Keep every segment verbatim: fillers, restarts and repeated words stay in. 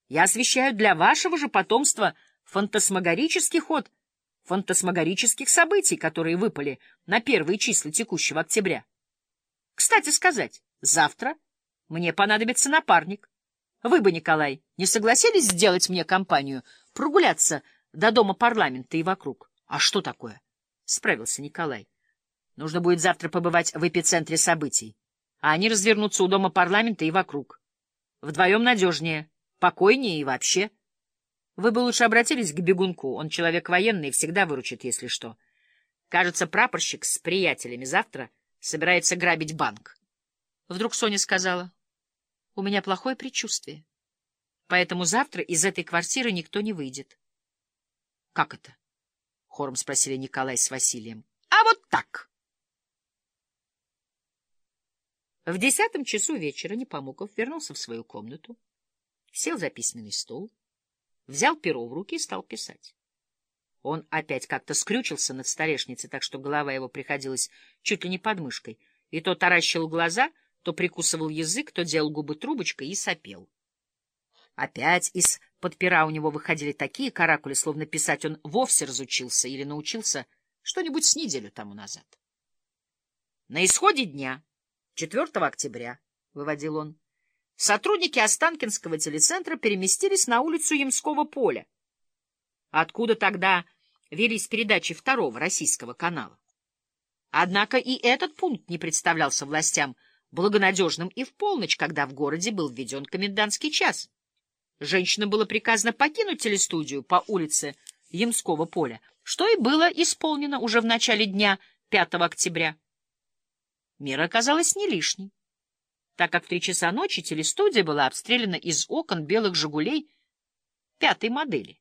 Я освещаю для вашего же потомства фантасмагорический ход фантасмагорических событий, которые выпали на первые числа текущего октября. Кстати сказать, завтра мне понадобится напарник. Вы бы, Николай, не согласились сделать мне компанию, прогуляться до дома парламента и вокруг? — А что такое? — справился Николай. — Нужно будет завтра побывать в эпицентре событий, а они развернутся у дома парламента и вокруг. Вдвоем надежнее, покойнее и вообще. Вы бы лучше обратились к бегунку, он человек военный и всегда выручит, если что. Кажется, прапорщик с приятелями завтра собирается грабить банк. Вдруг Соня сказала: — У меня плохое предчувствие, поэтому завтра из этой квартиры никто не выйдет. — Как это? — хором спросили Николай с Василием. — А вот так! В десятом часу вечера Непомуков вернулся в свою комнату, сел за письменный стол, взял перо в руки и стал писать. Он опять как-то скрючился над столешницей, так что голова его приходилась чуть ли не под мышкой, и то таращил глаза, то прикусывал язык, то делал губы трубочкой и сопел. Опять из-под пера у него выходили такие каракули, словно писать он вовсе разучился или научился что-нибудь с неделю тому назад. На исходе дня, четвёртого октября, — выводил он, — сотрудники Останкинского телецентра переместились на улицу Ямского поля, откуда тогда велись передачи второго российского канала. Однако и этот пункт не представлялся властям благонадежным и в полночь, когда в городе был введен комендантский час. Женщинам было приказано покинуть телестудию по улице Ямского поля, что и было исполнено уже в начале дня пятого октября. Мера оказалась не лишней, так как в три часа ночи телестудия была обстреляна из окон белых «Жигулей» пятой модели.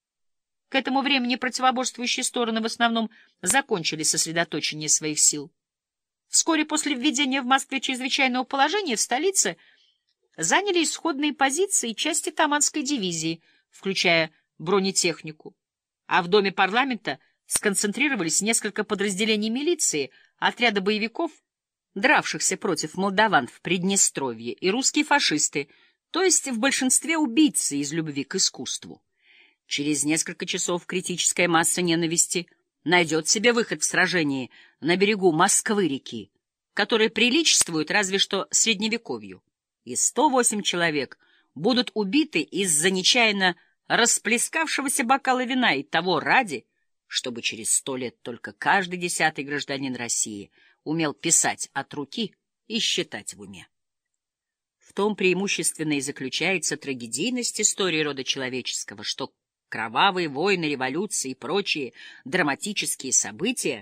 К этому времени противоборствующие стороны в основном закончили сосредоточение своих сил. Вскоре после введения в Москве чрезвычайного положения в столице заняли исходные позиции части Таманской дивизии, включая бронетехнику, а в доме парламента сконцентрировались несколько подразделений милиции, отряда боевиков, дравшихся против молдаван в Приднестровье, и русские фашисты, то есть в большинстве убийцы из любви к искусству. Через несколько часов критическая масса ненависти найдет себе выход в сражении на берегу Москвы-реки, которое приличествует разве что средневековью, и сто восемь человек будут убиты из-за нечаянно расплескавшегося бокала вина и того ради, чтобы через сто лет только каждый десятый гражданин России умел писать от руки и считать в уме. В том преимущественно и заключается трагедийность истории рода человеческого, что кровавые войны, революции и прочие драматические события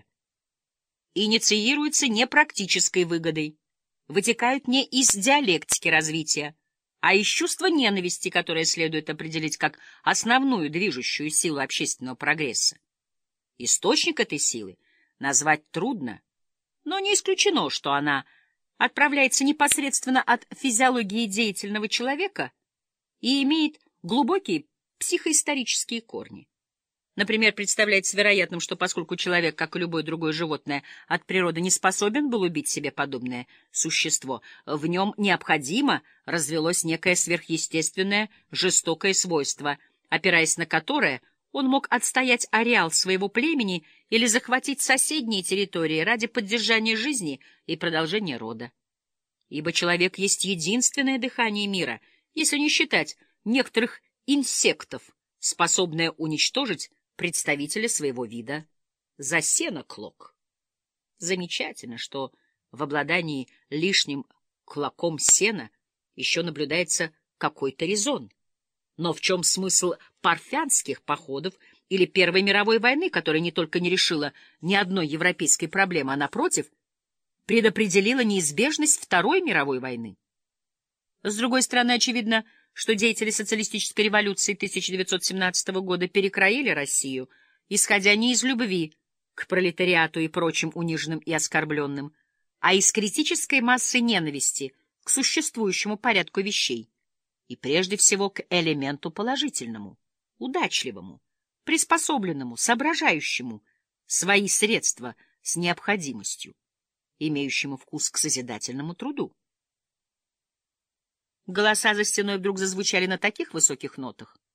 инициируются не практической выгодой, вытекают не из диалектики развития, а из чувства ненависти, которое следует определить как основную движущую силу общественного прогресса. Источник этой силы назвать трудно, но не исключено, что она отправляется непосредственно от физиологии деятельного человека и имеет глубокие психоисторические корни. Например, представляется вероятным, что поскольку человек, как и любое другое животное, от природы не способен был убить себе подобное существо, в нем необходимо развелось некое сверхъестественное жестокое свойство, опираясь на которое он мог отстоять ареал своего племени или захватить соседние территории ради поддержания жизни и продолжения рода. Ибо человек есть единственное дыхание мира, если не считать некоторых инсектов, способное уничтожить представителя своего вида за сено-клок. Замечательно, что в обладании лишним клоком сена еще наблюдается какой-то резон. Но в чем смысл парфянских походов или Первой мировой войны, которая не только не решила ни одной европейской проблемы, а, напротив, предопределила неизбежность Второй мировой войны? С другой стороны, очевидно, что деятели социалистической революции тысяча девятьсот семнадцатого года перекроили Россию, исходя не из любви к пролетариату и прочим униженным и оскорбленным, а из критической массы ненависти к существующему порядку вещей, и прежде всего к элементу положительному, удачливому, приспособленному, соображающему свои средства с необходимостью, имеющему вкус к созидательному труду. Голоса за стеной вдруг зазвучали на таких высоких нотах,